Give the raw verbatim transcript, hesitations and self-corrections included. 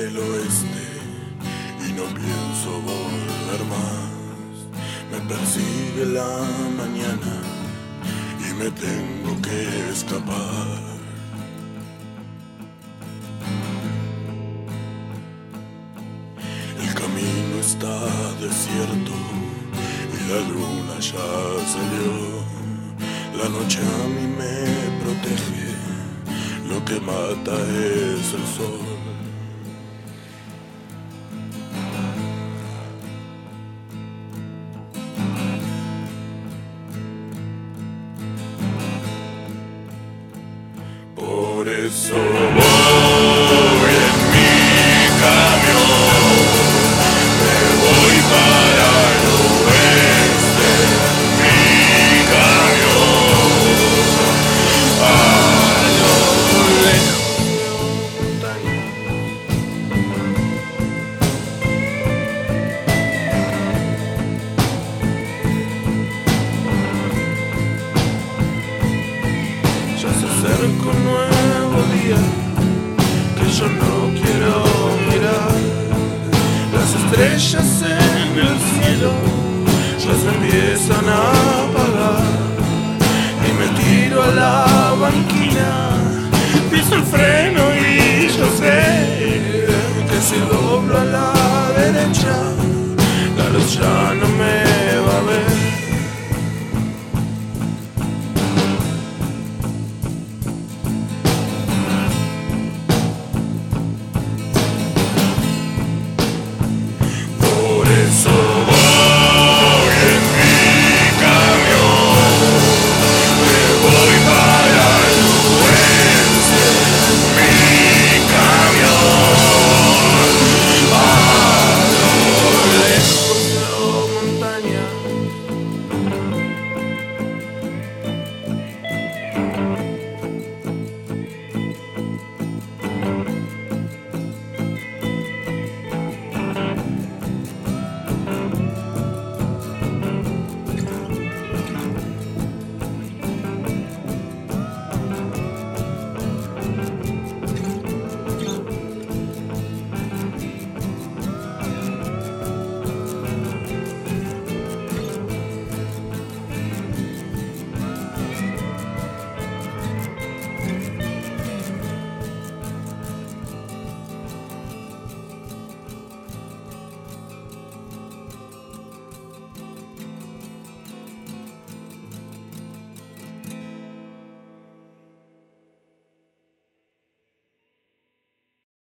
del oeste y no pienso volver más. Me persigue la mañana y me tengo que escapar. El camino está desierto y la luna ya salió. La noche a mí me protege, lo que mata es el sol. Por eso voy en mi camión, me voy para el oeste, mi camión, a lo lejos de montaña. Ya se acerca un nuevo día que yo no quiero mirar. Las estrellas en el cielo ya se empiezan a apagar y me tiro a la banquina, piso el freno y yo sé que si doblo a la derecha la luz ya no me va a ver. Por eso